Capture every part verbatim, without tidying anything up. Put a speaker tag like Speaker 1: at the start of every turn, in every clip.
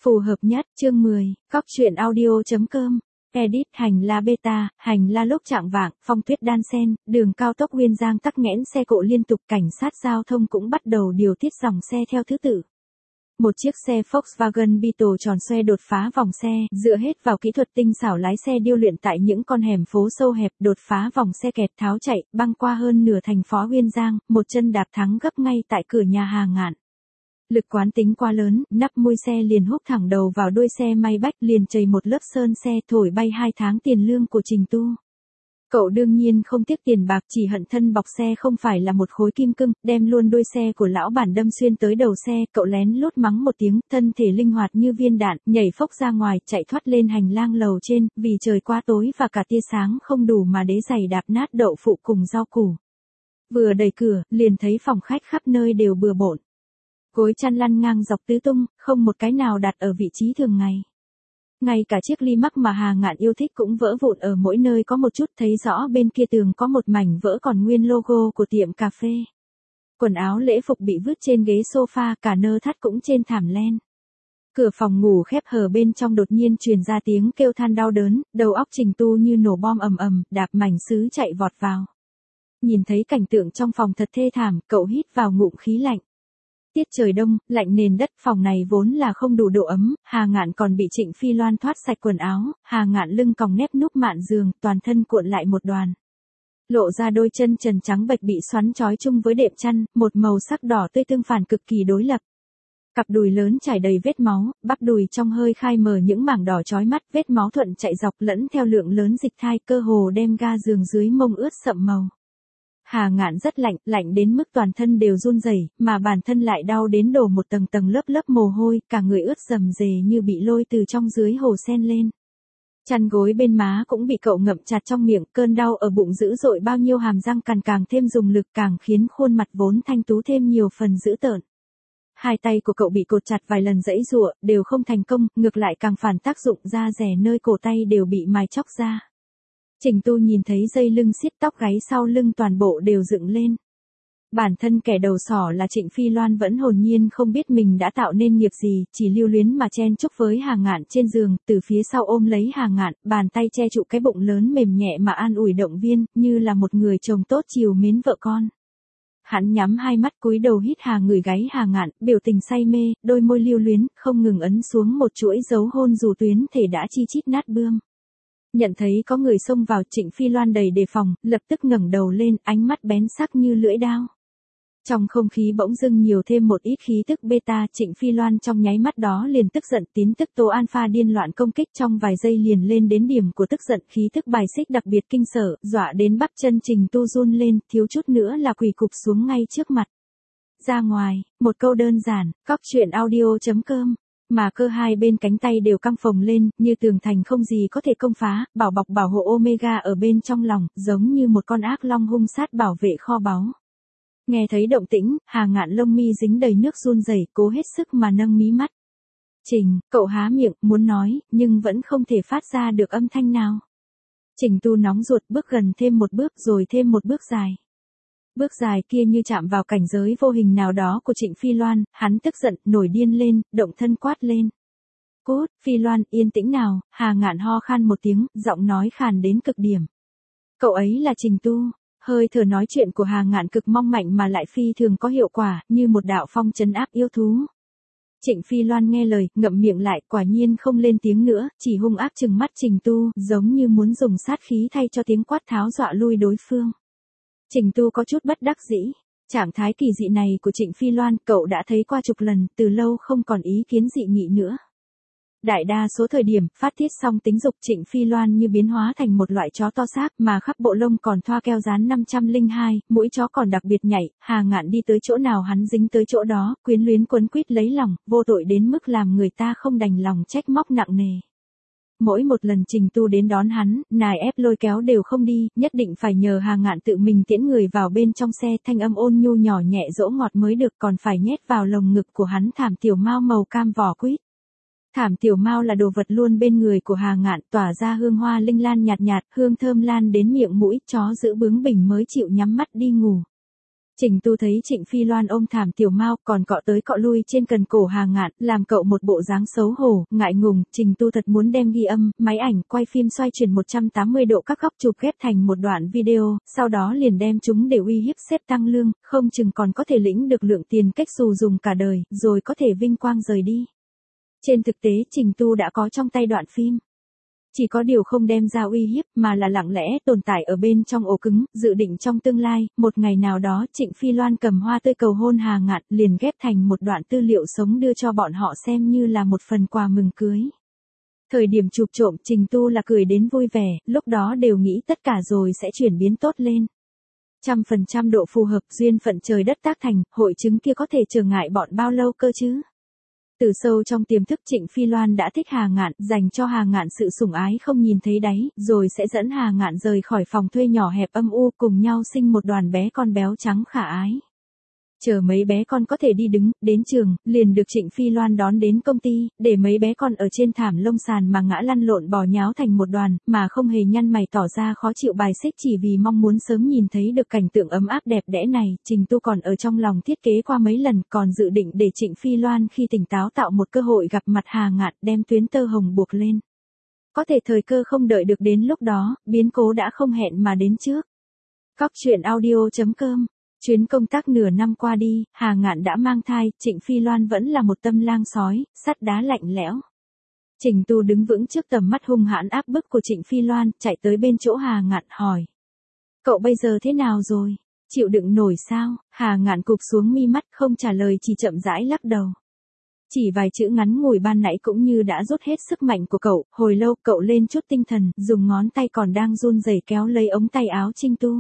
Speaker 1: Phù hợp nhất, chương mười, Cóc truyện audio chấm com. Edit hành la beta, hành la lúc chạng vạng, phong tuyết đan sen, đường cao tốc Nguyên Giang tắc nghẽn xe cộ liên tục, cảnh sát giao thông cũng bắt đầu điều tiết dòng xe theo thứ tự. Một chiếc xe Volkswagen Beetle tròn xoe đột phá vòng xe, dựa hết vào kỹ thuật tinh xảo lái xe điêu luyện tại những con hẻm phố sâu hẹp, đột phá vòng xe kẹt tháo chạy, băng qua hơn nửa thành phố Nguyên Giang, một chân đạp thắng gấp ngay tại cửa nhà Hà Ngạn. Lực quán tính quá lớn, nắp mui xe liền húc thẳng đầu vào đuôi xe may bách, liền chảy một lớp sơn xe, thổi bay hai tháng tiền lương của Trình Tu. Cậu đương nhiên không tiếc tiền bạc, chỉ hận thân bọc xe không phải là một khối kim cương, đem luôn đuôi xe của lão bản đâm xuyên tới đầu xe. Cậu lén lút mắng một tiếng, thân thể linh hoạt như viên đạn, nhảy phốc ra ngoài, chạy thoát lên hành lang lầu trên, vì trời quá tối và cả tia sáng không đủ mà đế giày đạp nát đậu phụ cùng rau củ. Vừa đẩy cửa, liền thấy phòng khách khắp nơi đều bừa bộn. Gối chăn lăn ngang dọc tứ tung, không một cái nào đặt ở vị trí thường ngày. Ngay cả chiếc ly mắc mà Hà Ngạn yêu thích cũng vỡ vụn ở mỗi nơi có một chút, thấy rõ bên kia tường có một mảnh vỡ còn nguyên logo của tiệm cà phê. Quần áo lễ phục bị vứt trên ghế sofa, cả nơ thắt cũng trên thảm len. Cửa phòng ngủ khép hờ, bên trong đột nhiên truyền ra tiếng kêu than đau đớn, đầu óc Trình Tu như nổ bom ầm ầm, đạp mảnh sứ chạy vọt vào. Nhìn thấy cảnh tượng trong phòng thật thê thảm, cậu hít vào ngụm khí lạnh. Tiết trời đông, lạnh nền đất, phòng này vốn là không đủ độ ấm, Hà Ngạn còn bị Trịnh Phi Loan thoát sạch quần áo, Hà Ngạn lưng còng nép núp mạn giường, toàn thân cuộn lại một đoàn. Lộ ra đôi chân trần trắng bệch bị xoắn trói chung với đệm chăn, một màu sắc đỏ tươi tương phản cực kỳ đối lập. Cặp đùi lớn trải đầy vết máu, bắp đùi trong hơi khai mở những mảng đỏ chói mắt, vết máu thuận chạy dọc lẫn theo lượng lớn dịch thai, cơ hồ đem ga giường dưới mông ướt sậm màu. Hà Ngạn rất lạnh, lạnh đến mức toàn thân đều run rẩy, mà bản thân lại đau đến đổ một tầng tầng lớp lớp mồ hôi, cả người ướt rầm rề như bị lôi từ trong dưới hồ sen lên. Chăn gối bên má cũng bị cậu ngậm chặt trong miệng, cơn đau ở bụng dữ dội, bao nhiêu hàm răng cằn càng thêm dùng lực, càng khiến khuôn mặt vốn thanh tú thêm nhiều phần dữ tợn. Hai tay của cậu bị cột chặt vài lần giãy giụa, đều không thành công, ngược lại càng phản tác dụng, da rẻ nơi cổ tay đều bị mài chóc ra. Trình Tu nhìn thấy dây lưng xiết, tóc gáy sau lưng toàn bộ đều dựng lên. Bản thân kẻ đầu sỏ là Trịnh Phi Loan vẫn hồn nhiên không biết mình đã tạo nên nghiệp gì, chỉ lưu luyến mà chen chúc với Hà Ngạn trên giường, từ phía sau ôm lấy Hà Ngạn, bàn tay che trụ cái bụng lớn mềm nhẹ mà an ủi động viên, như là một người chồng tốt chiều mến vợ con. Hắn nhắm hai mắt cúi đầu hít hà người gáy Hà Ngạn, biểu tình say mê, đôi môi lưu luyến, không ngừng ấn xuống một chuỗi dấu hôn dù tuyến thể đã chi chít nát bươm. Nhận thấy có người xông vào, Trịnh Phi Loan đầy đề phòng, lập tức ngẩng đầu lên, ánh mắt bén sắc như lưỡi dao. Trong không khí bỗng dưng nhiều thêm một ít khí tức beta, Trịnh Phi Loan trong nháy mắt đó liền tức giận, tín tức tố alpha điên loạn công kích, trong vài giây liền lên đến điểm của tức giận, khí tức bài xích đặc biệt kinh sở, dọa đến bắp chân Trình Tu run lên, thiếu chút nữa là quỳ cụp xuống ngay trước mặt. Ra ngoài, một câu đơn giản, cóc truyện audio chấm com. Mà cơ hai bên cánh tay đều căng phồng lên, như tường thành không gì có thể công phá, bảo bọc bảo hộ Omega ở bên trong lòng, giống như một con ác long hung sát bảo vệ kho báu. Nghe thấy động tĩnh, Hà Ngạn lông mi dính đầy nước run rẩy, cố hết sức mà nâng mí mắt. Trình, cậu há miệng, muốn nói, nhưng vẫn không thể phát ra được âm thanh nào. Trình Tu nóng ruột, bước gần thêm một bước rồi thêm một bước dài. Bước dài kia như chạm vào cảnh giới vô hình nào đó của Trịnh Phi Loan, hắn tức giận, nổi điên lên, động thân quát lên. Cút, Phi Loan, yên tĩnh nào, Hà Ngạn ho khan một tiếng, giọng nói khàn đến cực điểm. Cậu ấy là Trình Tu, hơi thở nói chuyện của Hà Ngạn cực mong mạnh mà lại phi thường có hiệu quả, như một đạo phong trấn áp yêu thú. Trịnh Phi Loan nghe lời, ngậm miệng lại, quả nhiên không lên tiếng nữa, chỉ hung ác trừng mắt Trình Tu, giống như muốn dùng sát khí thay cho tiếng quát tháo dọa lui đối phương. Trình Tu có chút bất đắc dĩ. Trạng thái kỳ dị này của Trịnh Phi Loan, cậu đã thấy qua chục lần, từ lâu không còn ý kiến dị nghị nữa. Đại đa số thời điểm, phát tiết xong tính dục, Trịnh Phi Loan như biến hóa thành một loại chó to xác, mà khắp bộ lông còn thoa keo dán năm trăm lẻ hai, mũi chó còn đặc biệt nhạy, Hà Ngạn đi tới chỗ nào hắn dính tới chỗ đó, quyến luyến quấn quýt lấy lòng, vô tội đến mức làm người ta không đành lòng trách móc nặng nề. Mỗi một lần Trình Tu đến đón hắn, nài ép lôi kéo đều không đi, nhất định phải nhờ Hà Ngạn tự mình tiễn người vào bên trong xe, thanh âm ôn nhu nhỏ nhẹ dỗ ngọt mới được, còn phải nhét vào lồng ngực của hắn thảm tiểu mao màu cam vỏ quýt. Thảm tiểu mao là đồ vật luôn bên người của Hà Ngạn, tỏa ra hương hoa linh lan nhạt nhạt, hương thơm lan đến miệng mũi, chó giữ bướng bỉnh mới chịu nhắm mắt đi ngủ. Trình Tu thấy Trịnh Phi Loan ôm thảm Tiểu Mao, còn cọ tới cọ lui trên cần cổ Hà Ngạn, làm cậu một bộ dáng xấu hổ, ngại ngùng. Trình Tu thật muốn đem ghi âm, máy ảnh, quay phim xoay chuyển một trăm tám mươi độ các góc chụp ghép thành một đoạn video, sau đó liền đem chúng để uy hiếp sếp tăng lương, không chừng còn có thể lĩnh được lượng tiền cách xù dùng cả đời, rồi có thể vinh quang rời đi. Trên thực tế Trình Tu đã có trong tay đoạn phim. Chỉ có điều không đem ra uy hiếp mà là lặng lẽ tồn tại ở bên trong ổ cứng, dự định trong tương lai, một ngày nào đó Trịnh Phi Loan cầm hoa tươi cầu hôn Hà Ngạn liền ghép thành một đoạn tư liệu sống đưa cho bọn họ xem như là một phần quà mừng cưới. Thời điểm chụp trộm Trình Tu là cười đến vui vẻ, lúc đó đều nghĩ tất cả rồi sẽ chuyển biến tốt lên. Trăm phần trăm độ phù hợp duyên phận trời đất tác thành, hội chứng kia có thể trở ngại bọn bao lâu cơ chứ? Từ sâu trong tiềm thức Trịnh Phi Loan đã thích Hà Ngạn, dành cho Hà Ngạn sự sủng ái không nhìn thấy đáy, rồi sẽ dẫn Hà Ngạn rời khỏi phòng thuê nhỏ hẹp âm u cùng nhau sinh một đoàn bé con béo trắng khả ái. Chờ mấy bé con có thể đi đứng, đến trường, liền được Trịnh Phi Loan đón đến công ty, để mấy bé con ở trên thảm lông sàn mà ngã lăn lộn bò nháo thành một đoàn, mà không hề nhăn mày tỏ ra khó chịu bài xích chỉ vì mong muốn sớm nhìn thấy được cảnh tượng ấm áp đẹp đẽ này. Trình Tu còn ở trong lòng thiết kế qua mấy lần, còn dự định để Trịnh Phi Loan khi tỉnh táo tạo một cơ hội gặp mặt Hà Ngạn, đem tuyến tơ hồng buộc lên. Có thể thời cơ không đợi được đến lúc đó, biến cố đã không hẹn mà đến trước. Cóc truyện audio chấm com. Chuyến công tác nửa năm qua đi, Hà Ngạn đã mang thai, Trịnh Phi Loan vẫn là một tâm lang sói, sắt đá lạnh lẽo. Trình Tu đứng vững trước tầm mắt hung hãn áp bức của Trịnh Phi Loan, chạy tới bên chỗ Hà Ngạn hỏi. Cậu bây giờ thế nào rồi? Chịu đựng nổi sao? Hà Ngạn cụp xuống mi mắt không trả lời chỉ chậm rãi lắc đầu. Chỉ vài chữ ngắn ngủi ban nãy cũng như đã rút hết sức mạnh của cậu, hồi lâu cậu lên chút tinh thần, dùng ngón tay còn đang run rẩy kéo lấy ống tay áo Trình Tu.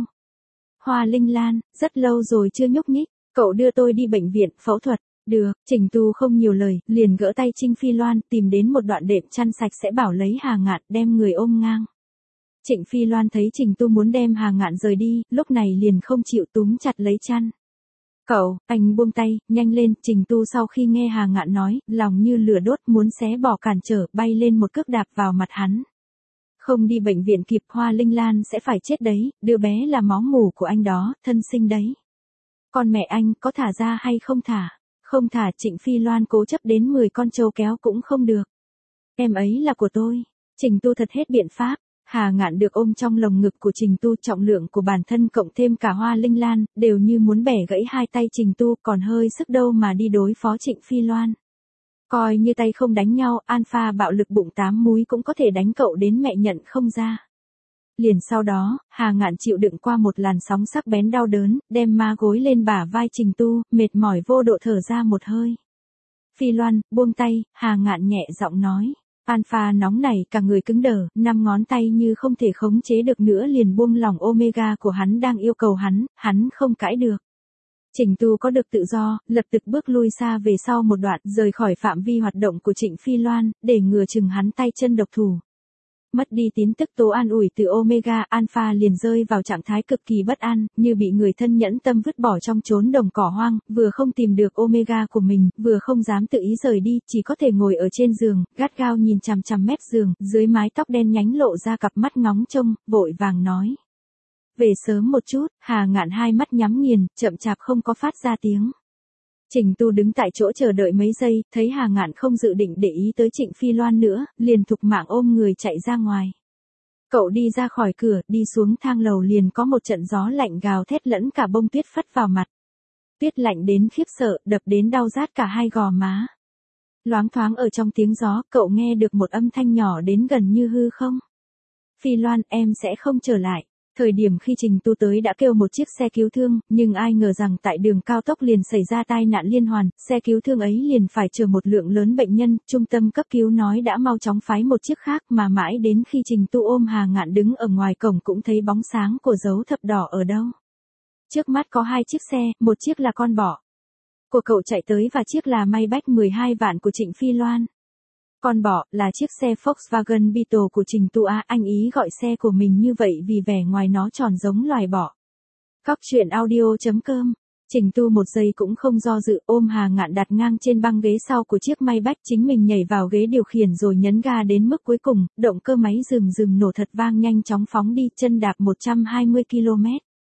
Speaker 1: Hoa Linh Lan, rất lâu rồi chưa nhúc nhích, cậu đưa tôi đi bệnh viện, phẫu thuật. Được, Trình Tu không nhiều lời, liền gỡ tay Trịnh Phi Loan, tìm đến một đoạn đệm chăn sạch sẽ bảo lấy Hà Ngạn, đem người ôm ngang. Trịnh Phi Loan thấy Trình Tu muốn đem Hà Ngạn rời đi, lúc này liền không chịu túm chặt lấy chăn. Cậu, anh buông tay, nhanh lên. Trình Tu sau khi nghe Hà Ngạn nói, lòng như lửa đốt muốn xé bỏ cản trở, bay lên một cước đạp vào mặt hắn. Không đi bệnh viện kịp Hoa Linh Lan sẽ phải chết đấy, đứa bé là máu mủ của anh đó, thân sinh đấy. Con mẹ anh có thả ra hay không thả? Không thả. Trịnh Phi Loan cố chấp đến mười con trâu kéo cũng không được. Em ấy là của tôi. Trình Tu thật hết biện pháp. Hà Ngạn được ôm trong lồng ngực của Trình Tu, trọng lượng của bản thân cộng thêm cả Hoa Linh Lan, đều như muốn bẻ gãy hai tay Trình Tu, còn hơi sức đâu mà đi đối phó Trịnh Phi Loan. Coi như tay không đánh nhau, alpha bạo lực bụng tám múi cũng có thể đánh cậu đến mẹ nhận không ra. Liền sau đó, Hà Ngạn chịu đựng qua một làn sóng sắc bén đau đớn, đem ma gối lên bả vai Trình Tu, mệt mỏi vô độ thở ra một hơi. Phi Loan, buông tay, Hà Ngạn nhẹ giọng nói. Alpha nóng này cả người cứng đờ, năm ngón tay như không thể khống chế được nữa liền buông lỏng Omega của hắn đang yêu cầu hắn, hắn không cãi được. Trình Tu có được tự do, lập tức bước lui xa về sau một đoạn, rời khỏi phạm vi hoạt động của Trịnh Phi Loan, để ngừa chừng hắn tay chân độc thủ. Mất đi tín tức tố an ủi từ Omega, Alpha liền rơi vào trạng thái cực kỳ bất an, như bị người thân nhẫn tâm vứt bỏ trong chốn đồng cỏ hoang, vừa không tìm được Omega của mình, vừa không dám tự ý rời đi, chỉ có thể ngồi ở trên giường, gắt gao nhìn chằm chằm mép giường, dưới mái tóc đen nhánh lộ ra cặp mắt ngóng trông, vội vàng nói. Về sớm một chút. Hà Ngạn hai mắt nhắm nghiền, chậm chạp không có phát ra tiếng. Trình Tu đứng tại chỗ chờ đợi mấy giây, thấy Hà Ngạn không dự định để ý tới Trịnh Phi Loan nữa, liền thục mạng ôm người chạy ra ngoài. Cậu đi ra khỏi cửa, đi xuống thang lầu liền có một trận gió lạnh gào thét lẫn cả bông tuyết phất vào mặt. Tuyết lạnh đến khiếp sợ, đập đến đau rát cả hai gò má. Loáng thoáng ở trong tiếng gió, cậu nghe được một âm thanh nhỏ đến gần như hư không. Phi Loan, em sẽ không trở lại. Thời điểm khi Trình Tu tới đã kêu một chiếc xe cứu thương, nhưng ai ngờ rằng tại đường cao tốc liền xảy ra tai nạn liên hoàn, xe cứu thương ấy liền phải chở một lượng lớn bệnh nhân, trung tâm cấp cứu nói đã mau chóng phái một chiếc khác, mà mãi đến khi Trình Tu ôm Hà Ngạn đứng ở ngoài cổng cũng thấy bóng sáng của dấu thập đỏ ở đâu. Trước mắt có hai chiếc xe, một chiếc là con bọ của cậu chạy tới và chiếc là Maybach mười hai vạn của Trịnh Phi Loan. Con bọ là chiếc xe Volkswagen Beetle của Trình Tu Á, anh ý gọi xe của mình như vậy vì vẻ ngoài nó tròn giống loài bọ. Cóc truyện audio chấm com. Trình Tu một giây cũng không do dự, ôm Hà Ngạn đặt ngang trên băng ghế sau của chiếc Maybach, chính mình nhảy vào ghế điều khiển rồi nhấn ga đến mức cuối cùng, động cơ máy rừm rừm nổ thật vang nhanh chóng phóng đi, chân đạp một trăm hai mươi ki lô mét.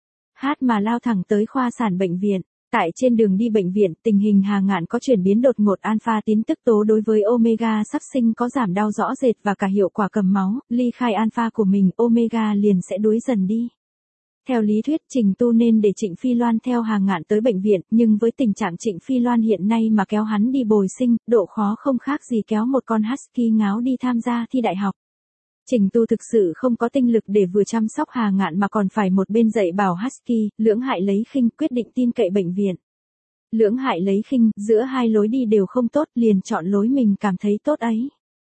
Speaker 1: Hát mà lao thẳng tới khoa sản bệnh viện. Tại trên đường đi bệnh viện, tình hình Hà Ngạn có chuyển biến đột ngột, alpha tín tức tố đối với omega sắp sinh có giảm đau rõ rệt và cả hiệu quả cầm máu, ly khai alpha của mình, omega liền sẽ đuối dần đi. Theo lý thuyết Trình Tu nên để Trịnh Phi Loan theo Hà Ngạn tới bệnh viện, nhưng với tình trạng Trịnh Phi Loan hiện nay mà kéo hắn đi bồi sinh, độ khó không khác gì kéo một con husky ngáo đi tham gia thi đại học. Trình Tu thực sự không có tinh lực để vừa chăm sóc Hà Ngạn mà còn phải một bên dạy bảo husky, Lưỡng Hại lấy khinh quyết định tin cậy bệnh viện. Lưỡng Hại lấy khinh, giữa hai lối đi đều không tốt, liền chọn lối mình cảm thấy tốt ấy.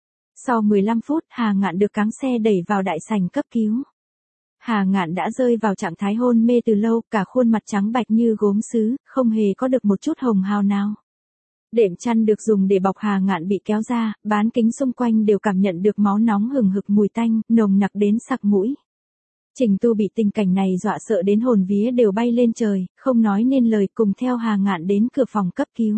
Speaker 1: Sau mười lăm phút, Hà Ngạn được cáng xe đẩy vào đại sảnh cấp cứu. Hà Ngạn đã rơi vào trạng thái hôn mê từ lâu, cả khuôn mặt trắng bạch như gốm sứ, không hề có được một chút hồng hào nào. Đệm chăn được dùng để bọc Hà Ngạn bị kéo ra, bán kính xung quanh đều cảm nhận được máu nóng hừng hực mùi tanh, nồng nặc đến sặc mũi. Trình Tu bị tình cảnh này dọa sợ đến hồn vía đều bay lên trời, không nói nên lời, cùng theo Hà Ngạn đến cửa phòng cấp cứu.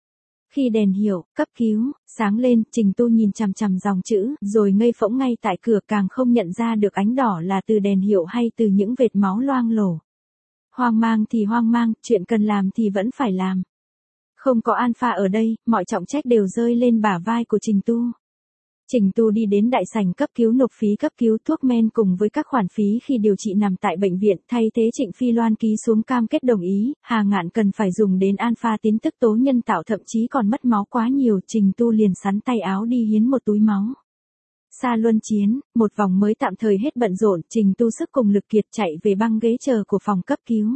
Speaker 1: Khi đèn hiệu, cấp cứu, sáng lên, Trình Tu nhìn chằm chằm dòng chữ, rồi ngây phỗng ngay tại cửa, càng không nhận ra được ánh đỏ là từ đèn hiệu hay từ những vệt máu loang lổ. Hoang mang thì hoang mang, chuyện cần làm thì vẫn phải làm. Không có alpha ở đây, mọi trọng trách đều rơi lên bả vai của Trình Tu. Trình Tu đi đến đại sảnh cấp cứu nộp phí cấp cứu thuốc men cùng với các khoản phí khi điều trị nằm tại bệnh viện, thay thế Trịnh Phi Loan ký xuống cam kết đồng ý, Hà Ngạn cần phải dùng đến alpha tín tức tố nhân tạo, thậm chí còn mất máu quá nhiều, Trình Tu liền sắn tay áo đi hiến một túi máu. Xa luân chiến, một vòng mới tạm thời hết bận rộn, Trình Tu sức cùng lực kiệt chạy về băng ghế chờ của phòng cấp cứu.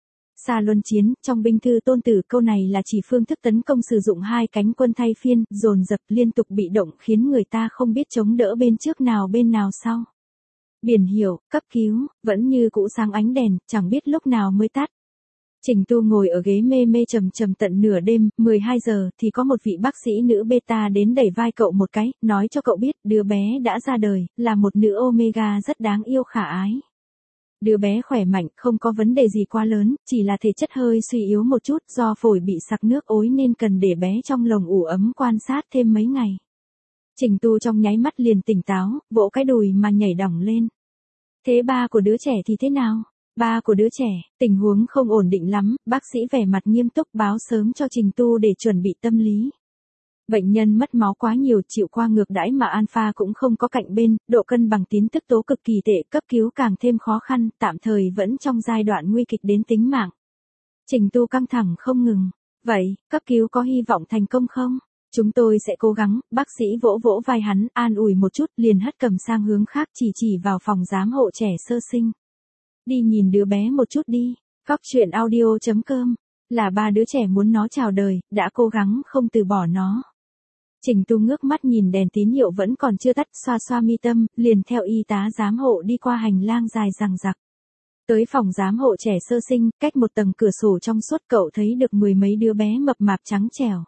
Speaker 1: Xa luân chiến, trong binh thư Tôn Tử câu này là chỉ phương thức tấn công sử dụng hai cánh quân thay phiên, dồn dập liên tục bị động khiến người ta không biết chống đỡ bên trước nào bên nào sau. Biển hiệu, cấp cứu, vẫn như cũ sáng ánh đèn, chẳng biết lúc nào mới tắt. Trình Tu ngồi ở ghế mê mê trầm trầm tận nửa đêm, mười hai giờ thì có một vị bác sĩ nữ beta đến đẩy vai cậu một cái, nói cho cậu biết đứa bé đã ra đời, là một nữ omega rất đáng yêu khả ái. Đứa bé khỏe mạnh, không có vấn đề gì quá lớn, chỉ là thể chất hơi suy yếu một chút, do phổi bị sặc nước ối nên cần để bé trong lồng ủ ấm quan sát thêm mấy ngày. Trình Tu trong nháy mắt liền tỉnh táo, vỗ cái đùi mà nhảy đỏng lên. Thế ba của đứa trẻ thì thế nào? Ba của đứa trẻ, tình huống không ổn định lắm, bác sĩ vẻ mặt nghiêm túc báo sớm cho Trình Tu để chuẩn bị tâm lý. Bệnh nhân mất máu quá nhiều, chịu qua ngược đãi mà alpha cũng không có cạnh bên, độ cân bằng tín tức tố cực kỳ tệ, cấp cứu càng thêm khó khăn, tạm thời vẫn trong giai đoạn nguy kịch đến tính mạng. Trình Tu căng thẳng không ngừng. Vậy, cấp cứu có hy vọng thành công không? Chúng tôi sẽ cố gắng, bác sĩ vỗ vỗ vai hắn, an ủi một chút, liền hất cầm sang hướng khác, chỉ chỉ vào phòng giám hộ trẻ sơ sinh. Đi nhìn đứa bé một chút đi. Góc truyện audio chấm com là ba đứa trẻ muốn nó chào đời, đã cố gắng không từ bỏ nó. Trình Tu ngước mắt nhìn đèn tín hiệu vẫn còn chưa tắt, xoa xoa mi tâm, liền theo y tá giám hộ đi qua hành lang dài dằng dặc. Tới phòng giám hộ trẻ sơ sinh, cách một tầng cửa sổ trong suốt, cậu thấy được mười mấy đứa bé mập mạp trắng trẻo.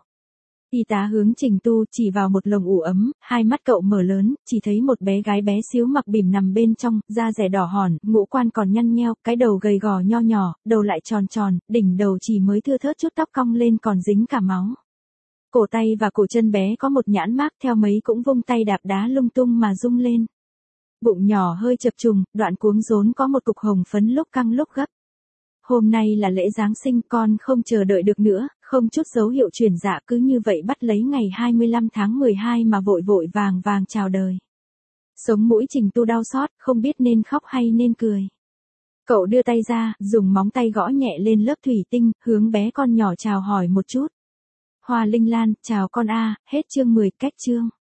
Speaker 1: Y tá hướng Trình Tu chỉ vào một lồng ủ ấm, hai mắt cậu mở lớn, chỉ thấy một bé gái bé xíu mặc bỉm nằm bên trong, da dẻ đỏ hòn, ngũ quan còn nhăn nheo, cái đầu gầy gò nho nhỏ, đầu lại tròn tròn, đỉnh đầu chỉ mới thưa thớt chút tóc cong lên còn dính cả máu. Cổ tay và cổ chân bé có một nhãn mác, theo mấy cũng vung tay đạp đá lung tung mà rung lên. Bụng nhỏ hơi chập trùng, đoạn cuống rốn có một cục hồng phấn lúc căng lúc gấp. Hôm nay là lễ Giáng sinh, con không chờ đợi được nữa, không chút dấu hiệu chuyển dạ, cứ như vậy bắt lấy ngày hai mươi lăm tháng mười hai mà vội vội vàng vàng chào đời. Sống mũi Trình Tu đau xót, không biết nên khóc hay nên cười. Cậu đưa tay ra, dùng móng tay gõ nhẹ lên lớp thủy tinh, hướng bé con nhỏ chào hỏi một chút. Hoa Linh Lan, chào con a, hết chương mười, cách chương.